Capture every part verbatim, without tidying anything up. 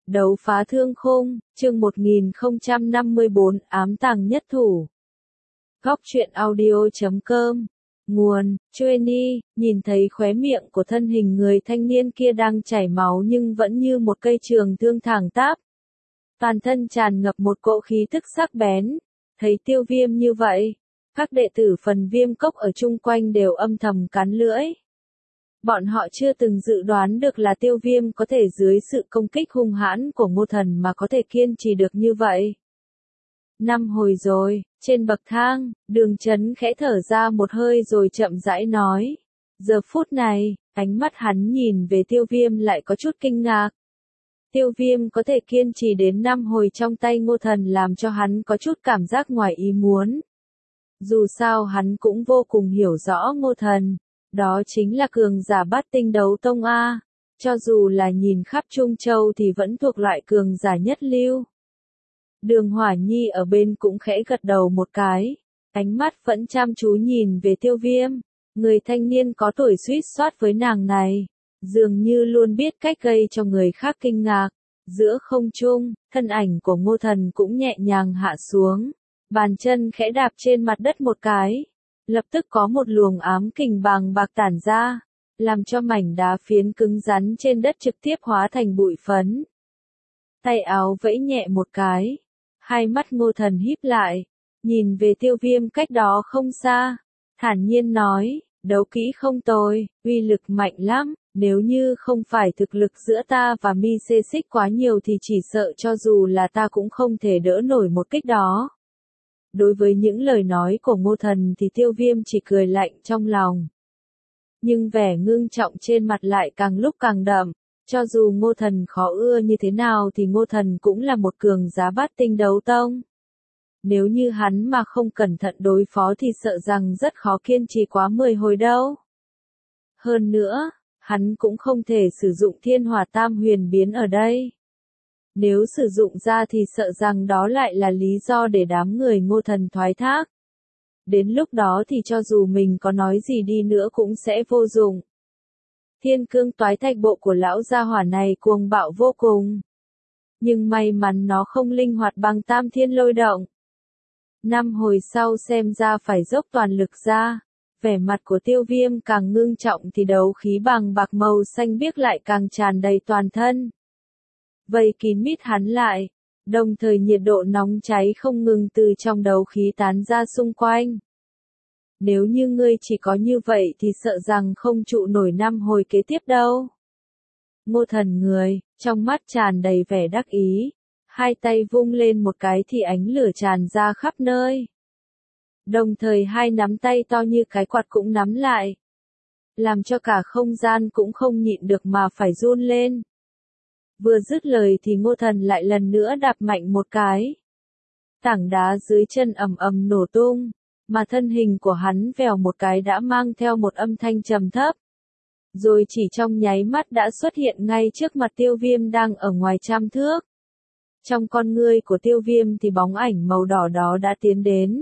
Đấu phá thương khung, chương một nghìn không trăm năm mươi bốn, ám tàng nhất thủ. Góc truyện audio chấm com. Nguồn, Chueni, nhìn thấy khóe miệng của thân hình người thanh niên kia đang chảy máu nhưng vẫn như một cây trường thương thẳng tắp. Toàn thân tràn ngập một cỗ khí tức sắc bén. Thấy Tiêu Viêm như vậy, các đệ tử phần Viêm Cốc ở chung quanh đều âm thầm cắn lưỡi. Bọn họ chưa từng dự đoán được là Tiêu Viêm có thể dưới sự công kích hung hãn của Ngô Thần mà có thể kiên trì được như vậy. Năm hồi rồi, trên bậc thang, Đường Chấn khẽ thở ra một hơi rồi chậm rãi nói. Giờ phút này, ánh mắt hắn nhìn về Tiêu Viêm lại có chút kinh ngạc. Tiêu Viêm có thể kiên trì đến năm hồi trong tay Ngô Thần làm cho hắn có chút cảm giác ngoài ý muốn. Dù sao hắn cũng vô cùng hiểu rõ Ngô Thần. Đó chính là cường giả bát tinh đấu tông A, cho dù là nhìn khắp Trung Châu thì vẫn thuộc loại cường giả nhất lưu. Đường Hỏa Nhi ở bên cũng khẽ gật đầu một cái, ánh mắt vẫn chăm chú nhìn về Tiêu Viêm, người thanh niên có tuổi suýt soát với nàng này, dường như luôn biết cách gây cho người khác kinh ngạc. Giữa không trung, thân ảnh của Ngô Thần cũng nhẹ nhàng hạ xuống, bàn chân khẽ đạp trên mặt đất một cái. Lập tức có một luồng ám kình bàng bạc tản ra, làm cho mảnh đá phiến cứng rắn trên đất trực tiếp hóa thành bụi phấn. Tay áo vẫy nhẹ một cái, hai mắt Ngô Thần híp lại, nhìn về Tiêu Viêm cách đó không xa, thản nhiên nói, đấu kỹ không tồi, uy lực mạnh lắm, nếu như không phải thực lực giữa ta và Mi Xê Xích quá nhiều thì chỉ sợ cho dù là ta cũng không thể đỡ nổi một kích đó. Đối với những lời nói của Ngô Thần thì Tiêu Viêm chỉ cười lạnh trong lòng. Nhưng vẻ ngưng trọng trên mặt lại càng lúc càng đậm, cho dù Ngô Thần khó ưa như thế nào thì Ngô Thần cũng là một cường giá bát tinh đấu tông. Nếu như hắn mà không cẩn thận đối phó thì sợ rằng rất khó kiên trì quá mười hồi đâu. Hơn nữa, hắn cũng không thể sử dụng thiên hỏa tam huyền biến ở đây. Nếu sử dụng ra thì sợ rằng đó lại là lý do để đám người Ngô Thần thoái thác. Đến lúc đó thì cho dù mình có nói gì đi nữa cũng sẽ vô dụng. Thiên cương toái thạch bộ của lão gia hỏa này cuồng bạo vô cùng. Nhưng may mắn nó không linh hoạt bằng tam thiên lôi động. Năm hồi sau xem ra phải dốc toàn lực ra. Vẻ mặt của Tiêu Viêm càng ngưng trọng thì đấu khí bằng bạc màu xanh biếc lại càng tràn đầy toàn thân. Vây kín mít hắn lại, đồng thời nhiệt độ nóng cháy không ngừng từ trong đấu khí tán ra xung quanh. Nếu như ngươi chỉ có như vậy thì sợ rằng không trụ nổi năm hồi kế tiếp đâu. Ngô Thần người, trong mắt tràn đầy vẻ đắc ý, hai tay vung lên một cái thì ánh lửa tràn ra khắp nơi. Đồng thời hai nắm tay to như cái quạt cũng nắm lại, làm cho cả không gian cũng không nhịn được mà phải run lên. Vừa dứt lời thì Ngô Thần lại lần nữa đạp mạnh một cái. Tảng đá dưới chân ầm ầm nổ tung, mà thân hình của hắn vèo một cái đã mang theo một âm thanh trầm thấp. Rồi chỉ trong nháy mắt đã xuất hiện ngay trước mặt Tiêu Viêm đang ở ngoài trăm thước. Trong con ngươi của Tiêu Viêm thì bóng ảnh màu đỏ đó đã tiến đến.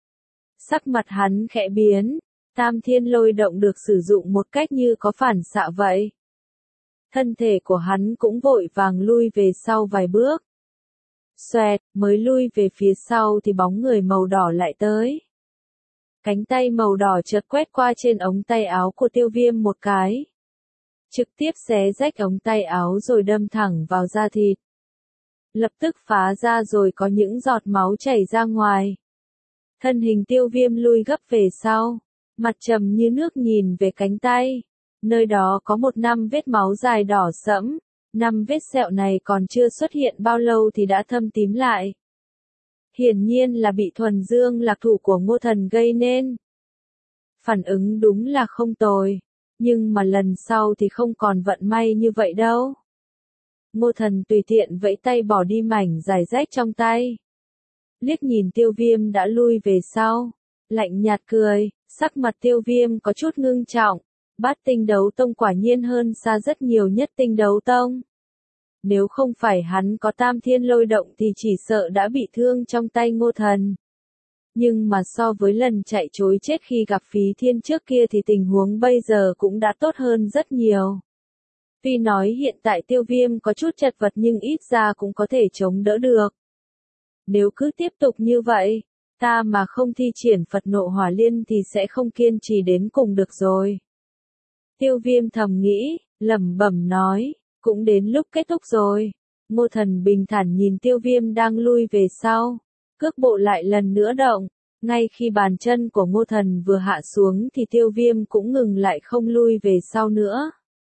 Sắc mặt hắn khẽ biến, tam thiên lôi động được sử dụng một cách như có phản xạ vậy. Thân thể của hắn cũng vội vàng lui về sau vài bước. Xoẹt, mới lui về phía sau thì bóng người màu đỏ lại tới. Cánh tay màu đỏ chợt quét qua trên ống tay áo của Tiêu Viêm một cái. Trực tiếp xé rách ống tay áo rồi đâm thẳng vào da thịt. Lập tức phá ra rồi có những giọt máu chảy ra ngoài. Thân hình Tiêu Viêm lui gấp về sau, mặt trầm như nước nhìn về cánh tay. Nơi đó có một năm vết máu dài đỏ sẫm, năm vết sẹo này còn chưa xuất hiện bao lâu thì đã thâm tím lại. Hiển nhiên là bị thuần dương lạc thủ của Ngô Thần gây nên. Phản ứng đúng là không tồi, nhưng mà lần sau thì không còn vận may như vậy đâu. Ngô Thần tùy tiện vẫy tay bỏ đi mảnh dài rách trong tay. Liếc nhìn Tiêu Viêm đã lui về sau, lạnh nhạt cười, sắc mặt Tiêu Viêm có chút ngưng trọng. Bát tinh đấu tông quả nhiên hơn xa rất nhiều nhất tinh đấu tông. Nếu không phải hắn có tam thiên lôi động thì chỉ sợ đã bị thương trong tay Ngô Thần. Nhưng mà so với lần chạy trối chết khi gặp Phí Thiên trước kia thì tình huống bây giờ cũng đã tốt hơn rất nhiều. Tuy nói hiện tại Tiêu Viêm có chút chật vật nhưng ít ra cũng có thể chống đỡ được. Nếu cứ tiếp tục như vậy, ta mà không thi triển Phật nộ hỏa liên thì sẽ không kiên trì đến cùng được rồi. Tiêu Viêm thầm nghĩ, lẩm bẩm nói, cũng đến lúc kết thúc rồi. Ngô Thần bình thản nhìn Tiêu Viêm đang lui về sau, cước bộ lại lần nữa động, ngay khi bàn chân của Ngô Thần vừa hạ xuống thì Tiêu Viêm cũng ngừng lại không lui về sau nữa.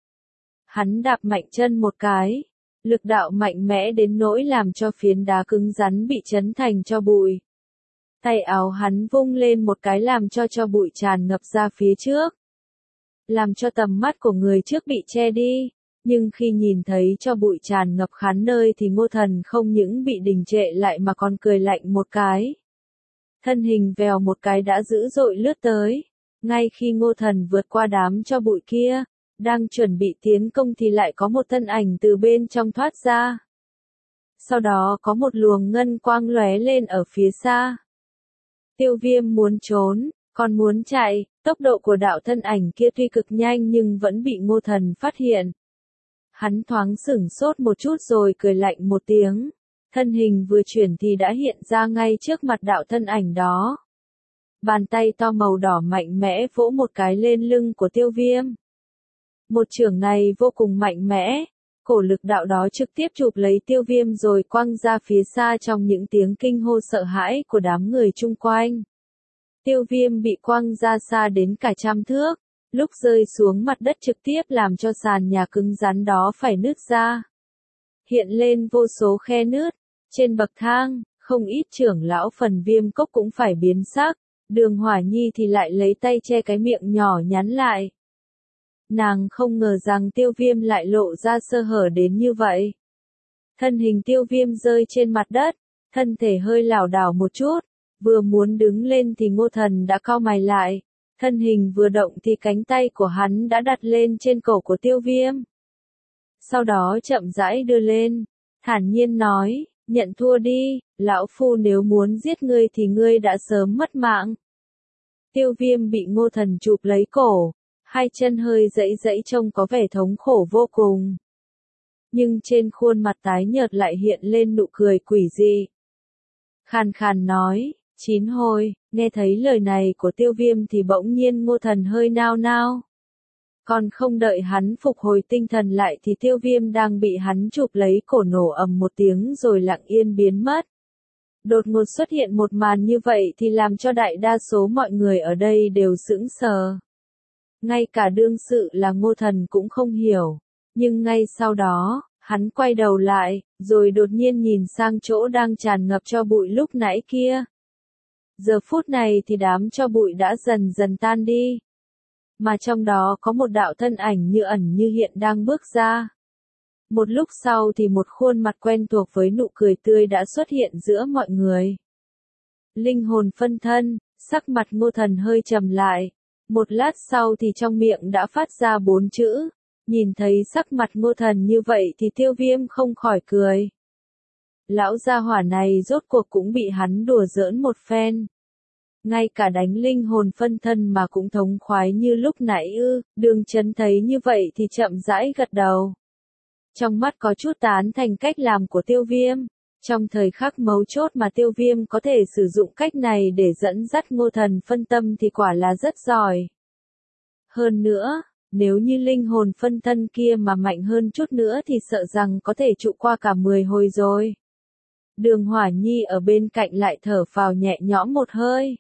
Hắn đạp mạnh chân một cái, lực đạo mạnh mẽ đến nỗi làm cho phiến đá cứng rắn bị chấn thành tro bụi. Tay áo hắn vung lên một cái làm cho tro bụi tràn ngập ra phía trước, làm cho tầm mắt của người trước bị che đi. Nhưng khi nhìn thấy cho bụi tràn ngập khán nơi thì Ngô Thần không những bị đình trệ lại mà còn cười lạnh một cái. Thân hình vèo một cái đã dữ dội lướt tới. Ngay khi Ngô Thần vượt qua đám cho bụi kia, đang chuẩn bị tiến công thì lại có một thân ảnh từ bên trong thoát ra. Sau đó có một luồng ngân quang lóe lên ở phía xa. Tiêu Viêm muốn trốn, còn muốn chạy, tốc độ của đạo thân ảnh kia tuy cực nhanh nhưng vẫn bị Ngô Thần phát hiện. Hắn thoáng sửng sốt một chút rồi cười lạnh một tiếng. Thân hình vừa chuyển thì đã hiện ra ngay trước mặt đạo thân ảnh đó. Bàn tay to màu đỏ mạnh mẽ vỗ một cái lên lưng của Tiêu Viêm. Một chưởng này vô cùng mạnh mẽ. Cổ lực đạo đó trực tiếp chụp lấy Tiêu Viêm rồi quăng ra phía xa trong những tiếng kinh hô sợ hãi của đám người chung quanh. Tiêu Viêm bị quăng ra xa đến cả trăm thước. Lúc rơi xuống mặt đất trực tiếp làm cho sàn nhà cứng rắn đó phải nứt ra. Hiện lên vô số khe nứt. Trên bậc thang, không ít trưởng lão phần Viêm Cốc cũng phải biến sắc. Đường Hỏa Nhi thì lại lấy tay che cái miệng nhỏ nhắn lại. Nàng không ngờ rằng Tiêu Viêm lại lộ ra sơ hở đến như vậy. Thân hình Tiêu Viêm rơi trên mặt đất, thân thể hơi lảo đảo một chút. Vừa muốn đứng lên thì Ngô Thần đã cau mày lại. Thân hình vừa động thì cánh tay của hắn đã đặt lên trên cổ của Tiêu Viêm. Sau đó chậm rãi đưa lên, thản nhiên nói, nhận thua đi, lão phu nếu muốn giết ngươi thì ngươi đã sớm mất mạng. Tiêu Viêm bị Ngô Thần chụp lấy cổ, hai chân hơi dãy dãy trông có vẻ thống khổ vô cùng. Nhưng trên khuôn mặt tái nhợt lại hiện lên nụ cười quỷ dị. Khàn khàn nói, chín hồi, nghe thấy lời này của Tiêu Viêm thì bỗng nhiên Ngô Thần hơi nao nao. Còn không đợi hắn phục hồi tinh thần lại thì Tiêu Viêm đang bị hắn chụp lấy cổ nổ ầm một tiếng rồi lặng yên biến mất. Đột ngột xuất hiện một màn như vậy thì làm cho đại đa số mọi người ở đây đều sững sờ. Ngay cả đương sự là Ngô Thần cũng không hiểu. Nhưng ngay sau đó, hắn quay đầu lại, rồi đột nhiên nhìn sang chỗ đang tràn ngập tro bụi lúc nãy kia. Giờ phút này thì đám tro bụi đã dần dần tan đi. Mà trong đó có một đạo thân ảnh như ẩn như hiện đang bước ra. Một lúc sau thì một khuôn mặt quen thuộc với nụ cười tươi đã xuất hiện giữa mọi người. Linh hồn phân thân, sắc mặt Ngô Thần hơi trầm lại. Một lát sau thì trong miệng đã phát ra bốn chữ. Nhìn thấy sắc mặt Ngô Thần như vậy thì Tiêu Viêm không khỏi cười. Lão gia hỏa này rốt cuộc cũng bị hắn đùa giỡn một phen. Ngay cả đánh linh hồn phân thân mà cũng thống khoái như lúc nãy ư. Đường Chấn thấy như vậy thì chậm rãi gật đầu. Trong mắt có chút tán thành cách làm của Tiêu Viêm. Trong thời khắc mấu chốt mà Tiêu Viêm có thể sử dụng cách này để dẫn dắt Ngô Thần phân tâm thì quả là rất giỏi. Hơn nữa, nếu như linh hồn phân thân kia mà mạnh hơn chút nữa thì sợ rằng có thể trụ qua cả mười hồi rồi. Đường Hỏa Nhi ở bên cạnh lại thở phào nhẹ nhõm một hơi.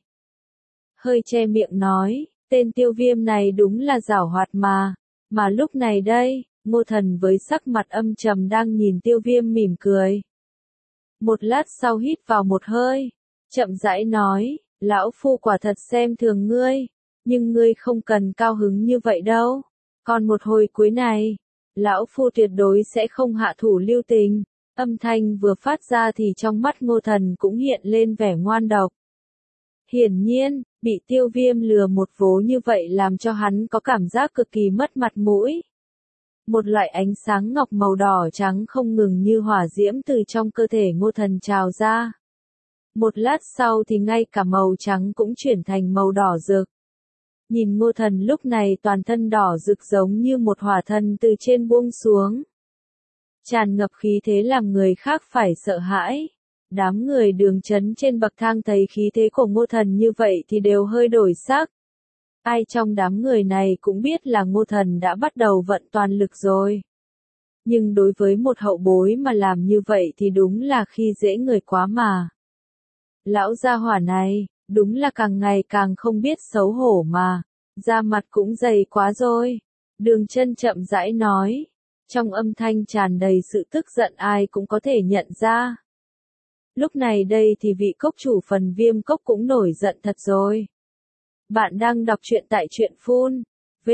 Hơi che miệng nói, tên Tiêu Viêm này đúng là giảo hoạt mà. Mà lúc này đây, Ngô Thần với sắc mặt âm trầm đang nhìn Tiêu Viêm mỉm cười. Một lát sau hít vào một hơi, chậm rãi nói, lão phu quả thật xem thường ngươi, nhưng ngươi không cần cao hứng như vậy đâu. Còn một hồi cuối này, lão phu tuyệt đối sẽ không hạ thủ lưu tình. Âm thanh vừa phát ra thì trong mắt Ngô Thần cũng hiện lên vẻ ngoan độc. Hiển nhiên, bị Tiêu Viêm lừa một vố như vậy làm cho hắn có cảm giác cực kỳ mất mặt mũi. Một loại ánh sáng ngọc màu đỏ trắng không ngừng như hỏa diễm từ trong cơ thể Ngô Thần trào ra. Một lát sau thì ngay cả màu trắng cũng chuyển thành màu đỏ rực. Nhìn Ngô Thần lúc này toàn thân đỏ rực giống như một hỏa thần từ trên buông xuống. Tràn ngập khí thế làm người khác phải sợ hãi. Đám người Đường Chấn trên bậc thang thấy khí thế của Ngô Thần như vậy thì đều hơi đổi sắc. Ai trong đám người này cũng biết là Ngô Thần đã bắt đầu vận toàn lực rồi. Nhưng đối với một hậu bối mà làm như vậy thì đúng là khi dễ người quá mà. Lão gia hỏa này, đúng là càng ngày càng không biết xấu hổ mà. Da mặt cũng dày quá rồi. Đường Chân chậm rãi nói. Trong âm thanh tràn đầy sự tức giận ai cũng có thể nhận ra. Lúc này đây thì vị cốc chủ Phần Viêm Cốc cũng nổi giận thật rồi. Bạn đang đọc truyện tại truyện phun.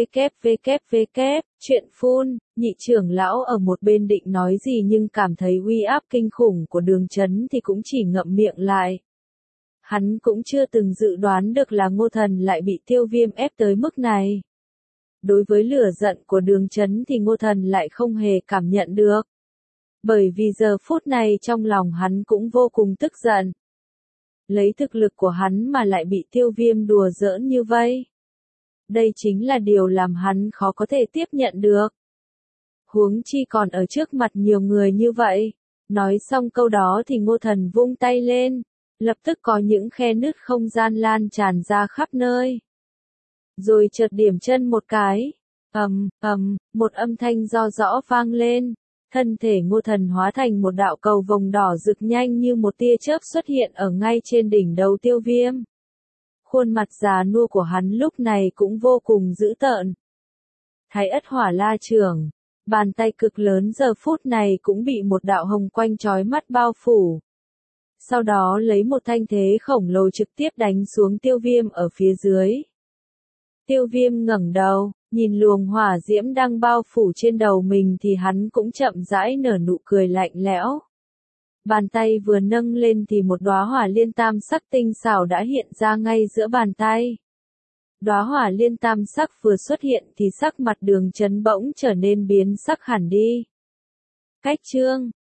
www, truyện phun, nhị trưởng lão ở một bên định nói gì nhưng cảm thấy uy áp kinh khủng của Đường Chấn thì cũng chỉ ngậm miệng lại. Hắn cũng chưa từng dự đoán được là Ngô Thần lại bị Tiêu Viêm ép tới mức này. Đối với lửa giận của Đường Chấn thì Ngô Thần lại không hề cảm nhận được. Bởi vì giờ phút này trong lòng hắn cũng vô cùng tức giận. Lấy thực lực của hắn mà lại bị Tiêu Viêm đùa giỡn như vậy. Đây chính là điều làm hắn khó có thể tiếp nhận được. Huống chi còn ở trước mặt nhiều người như vậy. Nói xong câu đó thì Ngô Thần vung tay lên. Lập tức có những khe nứt không gian lan tràn ra khắp nơi. Rồi chợt điểm chân một cái. Ầm, ầm, một âm thanh do rõ vang lên. Thân thể Ngô Thần hóa thành một đạo cầu vồng đỏ rực nhanh như một tia chớp xuất hiện ở ngay trên đỉnh đầu Tiêu Viêm. Khuôn mặt già nua của hắn lúc này cũng vô cùng dữ tợn. Thái Ất Hỏa La Trưởng, bàn tay cực lớn giờ phút này cũng bị một đạo hồng quanh chói mắt bao phủ. Sau đó lấy một thanh thế khổng lồ trực tiếp đánh xuống Tiêu Viêm ở phía dưới. Tiêu Viêm ngẩng đầu, nhìn luồng hỏa diễm đang bao phủ trên đầu mình thì hắn cũng chậm rãi nở nụ cười lạnh lẽo. Bàn tay vừa nâng lên thì một đóa hỏa liên tam sắc tinh xảo đã hiện ra ngay giữa bàn tay. Đóa hỏa liên tam sắc vừa xuất hiện thì sắc mặt Đường Chấn bỗng trở nên biến sắc hẳn đi. Cách chương